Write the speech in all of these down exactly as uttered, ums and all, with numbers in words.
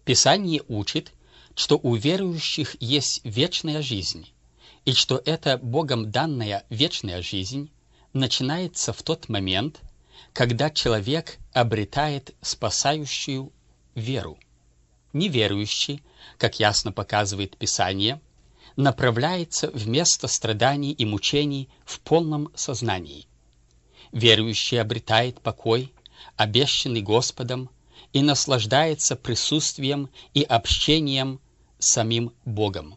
Писание учит, что у верующих есть вечная жизнь, и что эта Богом данная вечная жизнь начинается в тот момент, когда человек обретает спасающую веру. Неверующий, как ясно показывает Писание, направляется в место страданий и мучений в полном сознании. Верующий обретает покой, обещанный Господом, и наслаждается присутствием и общением с самим Богом.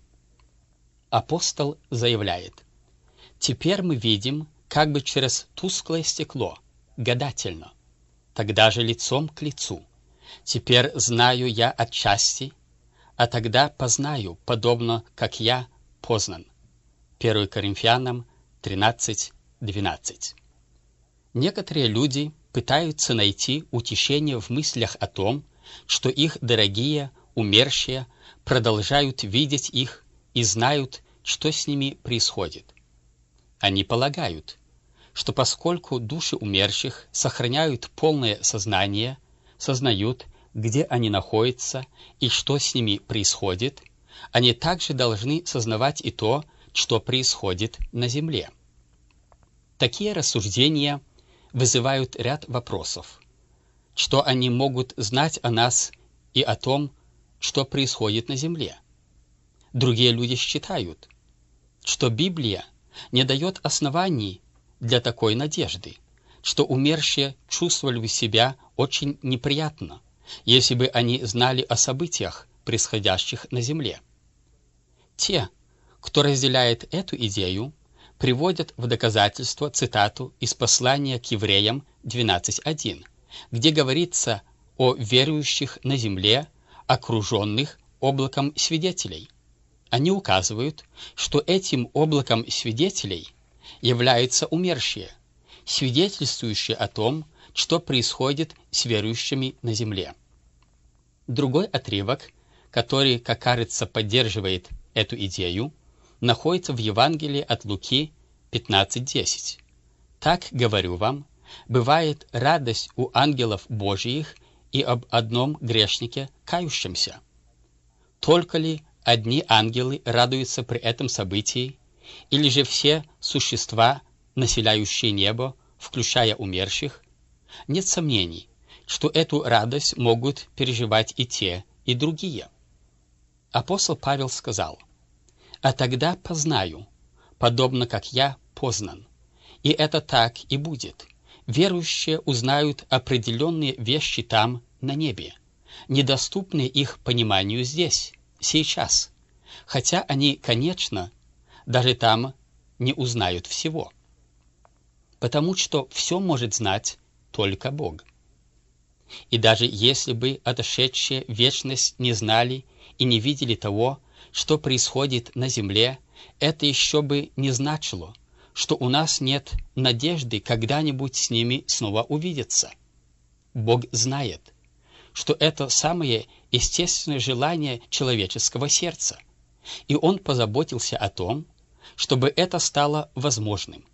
Апостол заявляет: «Теперь мы видим как бы через тусклое стекло, гадательно, тогда же лицом к лицу. Теперь знаю я отчасти, а тогда познаю, подобно как я познан». первое Коринфянам тринадцать двенадцать. Некоторые люди пытаются найти утешение в мыслях о том, что их дорогие умершие продолжают видеть их и знают, что с ними происходит. Они полагают, что поскольку души умерших сохраняют полное сознание, сознают, где они находятся и что с ними происходит, они также должны сознавать и то, что происходит на земле. Такие рассуждения вызывают ряд вопросов. Что они могут знать о нас и о том, что происходит на земле? Другие люди считают, что Библия не дает оснований для такой надежды, что умершие чувствовали бы себя очень неприятно, если бы они знали о событиях, происходящих на земле. Те, кто разделяет эту идею, приводят в доказательство цитату из послания к евреям двенадцать один, где говорится о верующих на земле, окруженных облаком свидетелей. Они указывают, что этим облаком свидетелей являются умершие, свидетельствующие о том, что происходит с верующими на земле. Другой отрывок, который, как кажется, поддерживает эту идею, находится в Евангелии от Луки пятнадцать десять. «Так, говорю вам, бывает радость у ангелов Божиих и об одном грешнике кающемся. Только ли одни ангелы радуются при этом событии, или же все существа, населяющие небо, включая умерших? Нет сомнений, что эту радость могут переживать и те, и другие». Апостол Павел сказал: «А тогда познаю, подобно как я познан». И это так и будет. Верующие узнают определенные вещи там, на небе, недоступные их пониманию здесь, сейчас, хотя они, конечно, даже там не узнают всего, потому что все может знать только Бог. И даже если бы отошедшие в вечность не знали и не видели того, что происходит на земле, это еще бы не значило, что у нас нет надежды когда-нибудь с ними снова увидеться. Бог знает, что это самое естественное желание человеческого сердца, и Он позаботился о том, чтобы это стало возможным.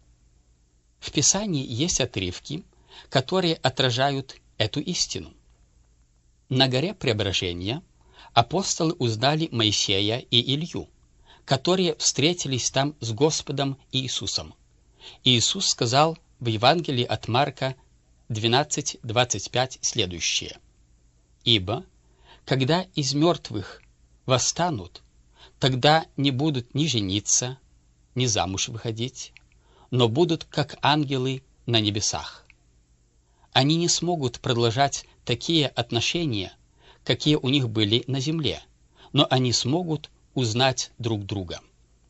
В Писании есть отрывки, которые отражают эту истину. На горе Преображения апостолы узнали Моисея и Илью, которые встретились там с Господом Иисусом. И Иисус сказал в Евангелии от Марка двенадцать двадцать пять следующее: «Ибо, когда из мертвых восстанут, тогда не будут ни жениться, ни замуж выходить, но будут как ангелы на небесах». Они не смогут продолжать такие отношения, какие у них были на земле, но они смогут узнать друг друга.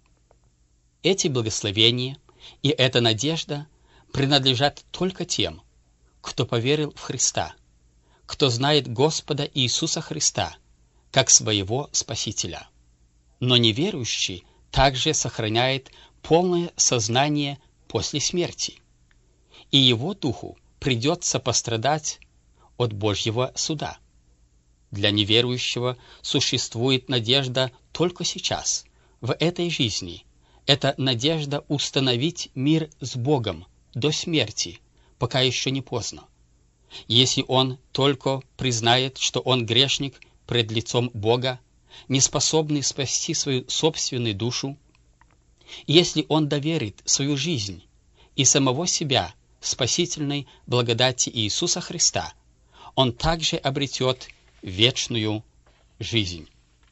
Эти благословения и эта надежда принадлежат только тем, кто поверил в Христа, кто знает Господа Иисуса Христа как своего Спасителя. Но неверующий также сохраняет полное сознание после смерти, и его духу придется пострадать от Божьего суда. Для неверующего существует надежда только сейчас, в этой жизни. Это надежда установить мир с Богом до смерти, пока еще не поздно. Если он только признает, что он грешник пред лицом Бога, не способный спасти свою собственную душу, если он доверит свою жизнь и самого себя спасительной благодати Иисуса Христа, он также обретет вечную жизнь.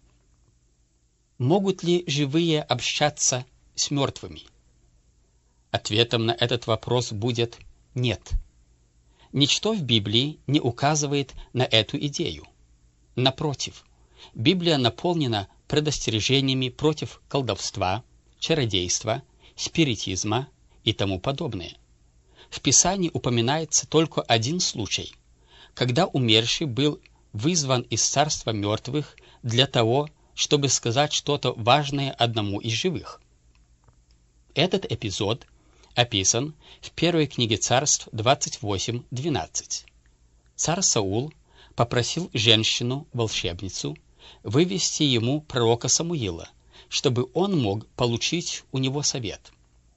Могут ли живые общаться с мертвыми? Ответом на этот вопрос будет «нет». Ничто в Библии не указывает на эту идею. Напротив, Библия наполнена предостережениями против колдовства, чародейства, спиритизма и тому подобное. В Писании упоминается только один случай, когда умерший был вызван из царства мертвых для того, чтобы сказать что-то важное одному из живых. Этот эпизод описан в первой книге Царств двадцать восемь двенадцать. Царь Саул попросил женщину-волшебницу вывести ему пророка Самуила, чтобы он мог получить у него совет.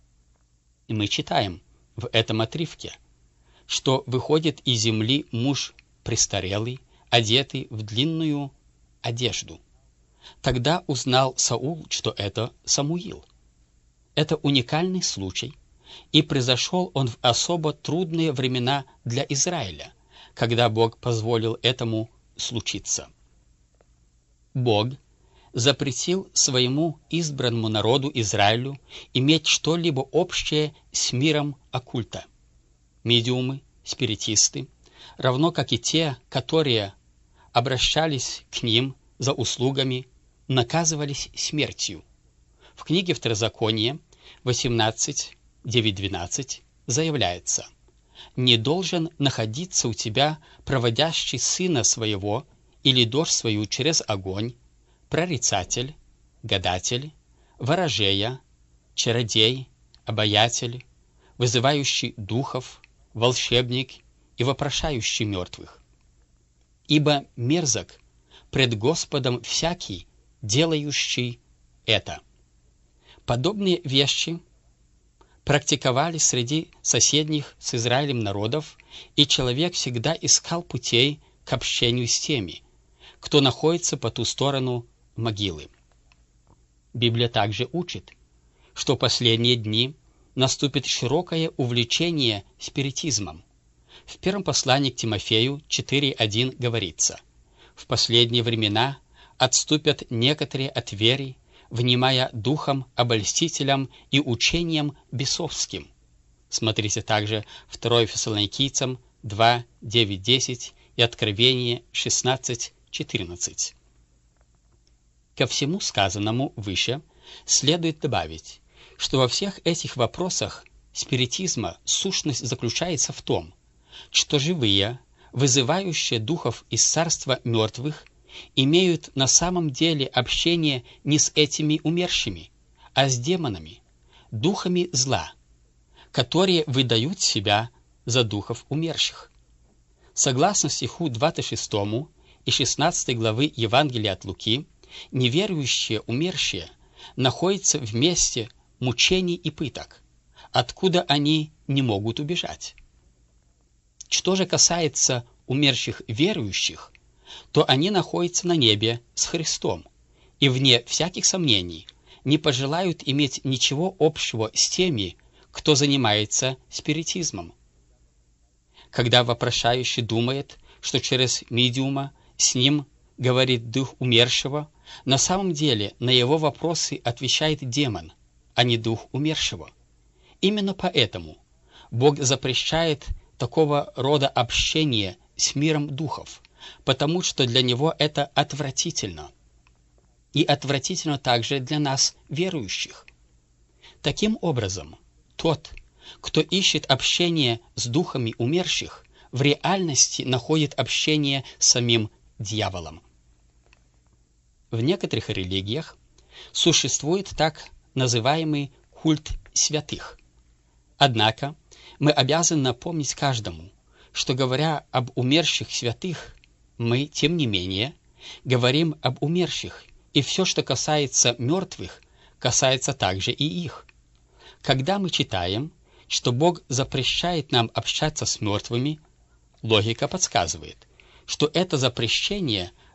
И мы читаем в этом отрывке, что выходит из земли муж престарелый, одетый в длинную одежду. Тогда узнал Саул, что это Самуил. Это уникальный случай, и произошел он в особо трудные времена для Израиля, когда Бог позволил этому случиться. Бог запретил своему избранному народу Израилю иметь что-либо общее с миром оккульта. Медиумы, спиритисты, равно как и те, которые обращались к ним за услугами, наказывались смертью. В книге Второзакония восемнадцать девять двенадцать заявляется: «Не должен находиться у тебя проводящий сына своего или дочь свою через огонь, прорицатель, гадатель, ворожея, чародей, обаятель, вызывающий духов, волшебник и вопрошающий мертвых. Ибо мерзок пред Господом всякий, делающий это». Подобные вещи практиковали среди соседних с Израилем народов, и человек всегда искал путей к общению с теми, кто находится по ту сторону могилы. Библия также учит, что в последние дни наступит широкое увлечение спиритизмом. В первом послании к Тимофею четыре один говорится: «В последние времена отступят некоторые от веры, внимая духом обольстителям и учением бесовским». Смотрите также второе Фессалоникийцам два девять десять и Откровение шестнадцать четырнадцать. Ко всему сказанному выше следует добавить, что во всех этих вопросах спиритизма сущность заключается в том, что живые, вызывающие духов из царства мертвых, имеют на самом деле общение не с этими умершими, а с демонами, духами зла, которые выдают себя за духов умерших. Согласно стиху двадцать шестому и шестнадцатой главы Евангелия от Луки, неверующие умершие находятся в месте мучений и пыток, откуда они не могут убежать. Что же касается умерших верующих, то они находятся на небе с Христом и, вне всяких сомнений, не пожелают иметь ничего общего с теми, кто занимается спиритизмом. Когда вопрошающий думает, что через медиума с ним говорит дух умершего, на самом деле на его вопросы отвечает демон, а не дух умершего. Именно поэтому Бог запрещает такого рода общение с миром духов, потому что для него это отвратительно. И отвратительно также для нас, верующих. Таким образом, тот, кто ищет общение с духами умерших, в реальности находит общение с самим дьяволом. В некоторых религиях существует так называемый культ святых. Однако мы обязаны напомнить каждому, что, говоря об умерших святых, мы, тем не менее, говорим об умерших, и все, что касается мертвых, касается также и их. Когда мы читаем, что Бог запрещает нам общаться с мертвыми, логика подсказывает, что это запрещение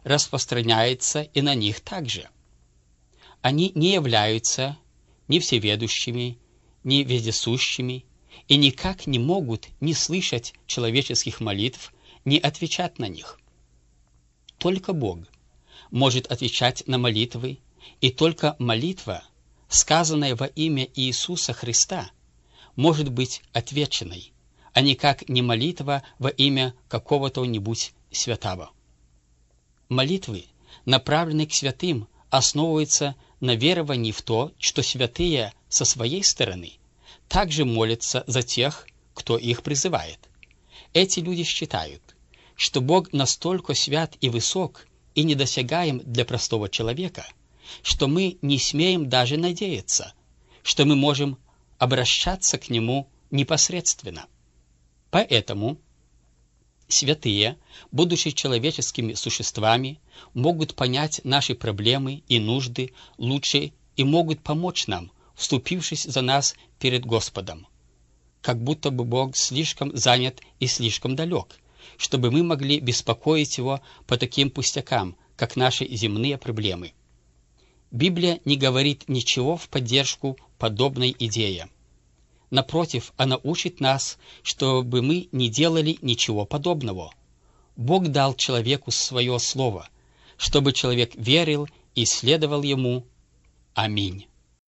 распространяется и на них также. Они не являются ни всеведущими, ни вездесущими, и никак не могут ни слышать человеческих молитв, ни отвечать на них. Только Бог может отвечать на молитвы, и только молитва, сказанная во имя Иисуса Христа, может быть отвеченной, а никак не молитва во имя какого-то-нибудь святого. Молитвы, направленные к святым, основываются на веровании в то, что святые со своей стороны также молятся за тех, кто их призывает. Эти люди считают, что Бог настолько свят и высок и недосягаем для простого человека, что мы не смеем даже надеяться, что мы можем обращаться к Нему непосредственно. Поэтому святые, будучи человеческими существами, могут понять наши проблемы и нужды лучше и могут помочь нам, вступившись за нас перед Господом, как будто бы Бог слишком занят и слишком далек, чтобы мы могли беспокоить Его по таким пустякам, как наши земные проблемы. Библия не говорит ничего в поддержку подобной идее. Напротив, она учит нас, чтобы мы не делали ничего подобного. Бог дал человеку свое слово, чтобы человек верил и следовал ему. Аминь.